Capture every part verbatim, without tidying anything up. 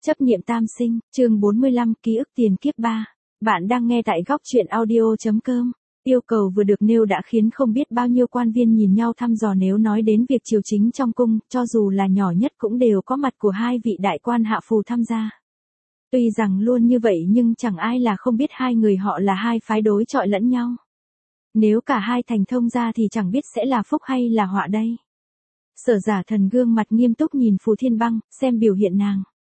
Chấp niệm tam sinh, chương bốn mươi lăm, ký ức tiền kiếp ba. Bạn đang nghe tại góc truyện audio chấm com. Yêu cầu vừa được nêu đã khiến không biết bao nhiêu quan viên nhìn nhau thăm dò, nếu nói đến việc triều chính trong cung, cho dù là nhỏ nhất cũng đều có mặt của hai vị đại quan hạ phù tham gia. Tuy rằng luôn như vậy nhưng chẳng ai là không biết hai người họ là hai phái đối chọi lẫn nhau. Nếu cả hai thành thông ra thì chẳng biết sẽ là phúc hay là họa đây. Sở Giả Thần gương mặt nghiêm túc nhìn Phù Thiên Băng, xem biểu hiện nàng.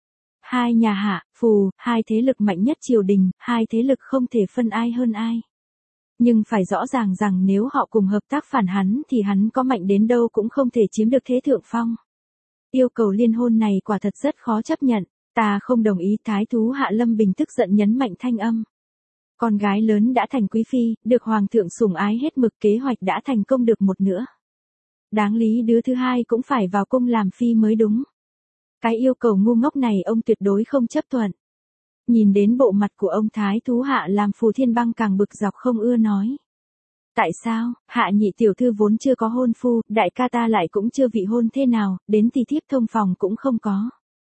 Hai nhà Hạ, Phù, hai thế lực mạnh nhất triều đình, hai thế lực không thể phân ai hơn ai. Nhưng phải rõ ràng rằng nếu họ cùng hợp tác phản hắn thì hắn có mạnh đến đâu cũng không thể chiếm được thế thượng phong. Yêu cầu liên hôn này quả thật rất khó chấp nhận, ta không đồng ý. Thái thú Hạ Lâm Bình tức giận nhấn mạnh thanh âm. Con gái lớn đã thành quý phi, được hoàng thượng sủng ái hết mực, kế hoạch đã thành công được một nửa. Đáng lý đứa thứ hai cũng phải vào cung làm phi mới đúng. Cái yêu cầu ngu ngốc này ông tuyệt đối không chấp thuận. Nhìn đến bộ mặt của ông Thái thú Hạ làm Phù Thiên Băng càng bực dọc không ưa nói. Tại sao, Hạ nhị tiểu thư vốn chưa có hôn phu, đại ca ta lại cũng chưa vị hôn thế nào, đến thì thiếp thông phòng cũng không có.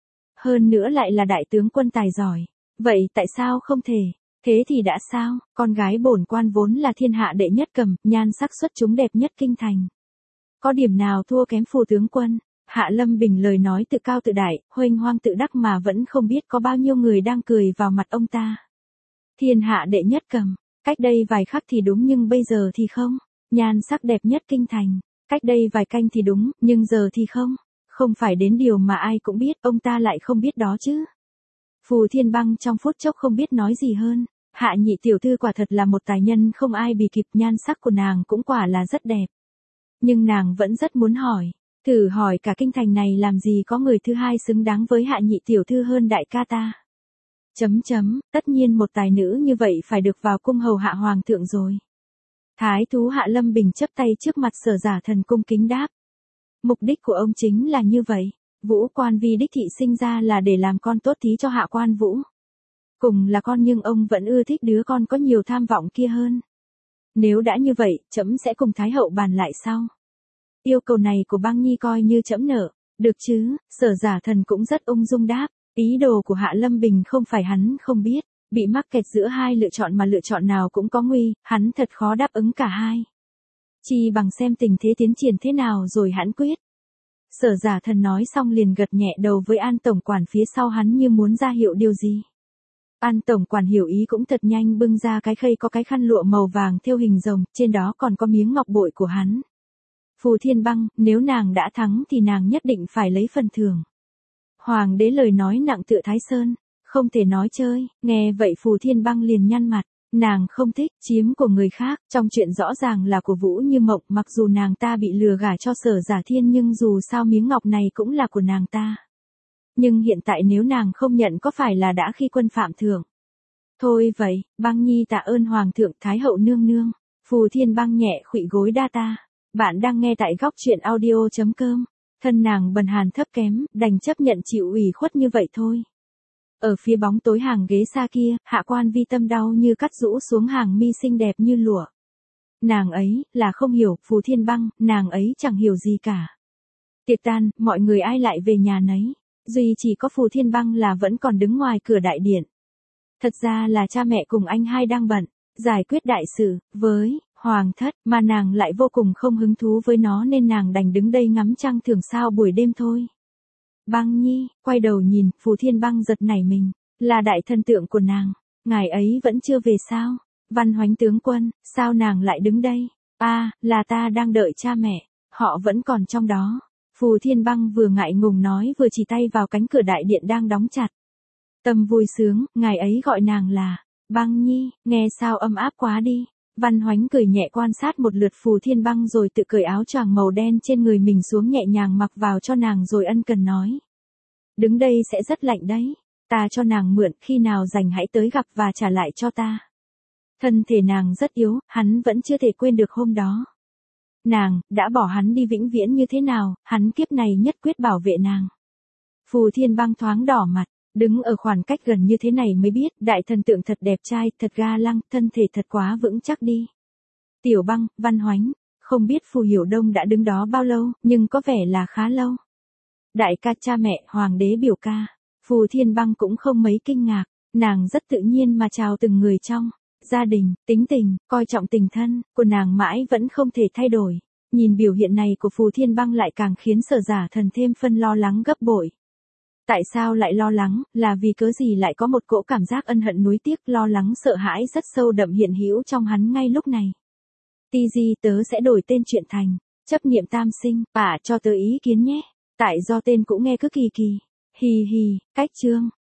Hơn nữa lại là đại tướng quân tài giỏi. Vậy tại sao không thể? Thế thì đã sao, con gái bổn quan vốn là thiên hạ đệ nhất cầm, nhan sắc xuất chúng đẹp nhất kinh thành. Có điểm nào thua kém Phù tướng quân? Hạ Lâm Bình lời nói tự cao tự đại, huênh hoang tự đắc mà vẫn không biết có bao nhiêu người đang cười vào mặt ông ta. Thiên hạ đệ nhất cầm, cách đây vài khắc thì đúng nhưng bây giờ thì không. Nhan sắc đẹp nhất kinh thành, cách đây vài canh thì đúng, nhưng giờ thì không. Không phải đến điều mà ai cũng biết, ông ta lại không biết đó chứ. Phù Thiên Băng trong phút chốc không biết nói gì hơn. Hạ nhị tiểu thư quả thật là một tài nhân không ai bì kịp, nhan sắc của nàng cũng quả là rất đẹp. Nhưng nàng vẫn rất muốn hỏi, thử hỏi cả kinh thành này làm gì có người thứ hai xứng đáng với Hạ nhị tiểu thư hơn đại ca ta. Chấm chấm, tất nhiên một tài nữ như vậy phải được vào cung hầu hạ hoàng thượng rồi. Thái thú Hạ Lâm Bình chắp tay trước mặt Sở Giả Thần cung kính đáp. Mục đích của ông chính là như vậy, Vũ Quan Vi đích thị sinh ra là để làm con tốt thí cho Hạ Quan Vũ. Cùng là con nhưng ông vẫn ưa thích đứa con có nhiều tham vọng kia hơn. Nếu đã như vậy, trẫm sẽ cùng Thái hậu bàn lại sau. Yêu cầu này của Băng Nhi coi như trẫm nợ, được chứ? Sở Giả Thần cũng rất ung dung đáp, ý đồ của Hạ Lâm Bình không phải hắn không biết, bị mắc kẹt giữa hai lựa chọn mà lựa chọn nào cũng có nguy, hắn thật khó đáp ứng cả hai. Chi bằng xem tình thế tiến triển thế nào rồi hãn quyết. Sở Giả Thần nói xong liền gật nhẹ đầu với An tổng quản phía sau hắn như muốn ra hiệu điều gì. An tổng quản hiểu ý cũng thật nhanh bưng ra cái khay có cái khăn lụa màu vàng thêu hình rồng, trên đó còn có miếng ngọc bội của hắn. Phù Thiên Băng, nếu nàng đã thắng thì nàng nhất định phải lấy phần thưởng. Hoàng đế lời nói nặng tựa Thái Sơn, không thể nói chơi, nghe vậy Phù Thiên Băng liền nhăn mặt, nàng không thích chiếm của người khác, trong chuyện rõ ràng là của Vũ Như Mộng, mặc dù nàng ta bị lừa gả cho Sở Giả Thiên nhưng dù sao miếng ngọc này cũng là của nàng ta. Nhưng hiện tại nếu nàng không nhận có phải là đã khi quân phạm thưởng? Thôi vậy, Băng Nhi tạ ơn Hoàng thượng Thái hậu nương nương. Phù Thiên Băng nhẹ khuỵu gối đa ta. Bạn đang nghe tại góc truyện audio chấm com. Thân nàng bần hàn thấp kém, đành chấp nhận chịu ủy khuất như vậy thôi. Ở phía bóng tối hàng ghế xa kia, Hạ Quan Vi tâm đau như cắt rũ xuống hàng mi xinh đẹp như lụa. Nàng ấy, là không hiểu, Phù Thiên Băng, nàng ấy chẳng hiểu gì cả. Tiệc tan, mọi người ai lại về nhà nấy. Duy chỉ có Phù Thiên Băng là vẫn còn đứng ngoài cửa đại điện. Thật ra là cha mẹ cùng anh hai đang bận, giải quyết đại sự, với Hoàng thất, mà nàng lại vô cùng không hứng thú với nó nên nàng đành đứng đây ngắm trăng thưởng sao buổi đêm thôi. Băng Nhi, quay đầu nhìn, Phù Thiên Băng giật nảy mình, là đại thần tượng của nàng, ngài ấy vẫn chưa về sao? Văn Hoánh tướng quân, sao nàng lại đứng đây? A, à, là ta đang đợi cha mẹ, họ vẫn còn trong đó. Phù Thiên Băng vừa ngại ngùng nói vừa chỉ tay vào cánh cửa đại điện đang đóng chặt. Tâm vui sướng, ngài ấy gọi nàng là Băng Nhi, nghe sao ấm áp quá đi. Văn Hoánh cười nhẹ quan sát một lượt Phù Thiên Băng rồi tự cởi áo choàng màu đen trên người mình xuống nhẹ nhàng mặc vào cho nàng rồi ân cần nói. Đứng đây sẽ rất lạnh đấy, ta cho nàng mượn, khi nào rảnh hãy tới gặp và trả lại cho ta. Thân thể nàng rất yếu, hắn vẫn chưa thể quên được hôm đó. Nàng, đã bỏ hắn đi vĩnh viễn như thế nào, hắn kiếp này nhất quyết bảo vệ nàng. Phù Thiên Băng thoáng đỏ mặt, đứng ở khoảng cách gần như thế này mới biết, đại thần tượng thật đẹp trai, thật ga lăng, thân thể thật quá vững chắc đi. Tiểu Băng, Văn Hoánh, không biết Phù Hiểu Đông đã đứng đó bao lâu, nhưng có vẻ là khá lâu. Đại ca cha mẹ, hoàng đế biểu ca. Phù Thiên Băng cũng không mấy kinh ngạc, nàng rất tự nhiên mà chào từng người trong gia đình, tính tình, coi trọng tình thân của nàng mãi vẫn không thể thay đổi. Nhìn biểu hiện này của Phù Thiên Băng lại càng khiến Sở Giả Thần thêm phân lo lắng gấp bội. Tại sao lại lo lắng, là vì cớ gì lại có một cỗ cảm giác ân hận nuối tiếc, lo lắng sợ hãi rất sâu đậm hiện hữu trong hắn ngay lúc này. Ti Di, tớ sẽ đổi tên chuyện thành chấp niệm tam sinh, bà cho tớ ý kiến nhé. Tại do tên cũng nghe cứ kỳ kỳ. Hì hì, cách chương.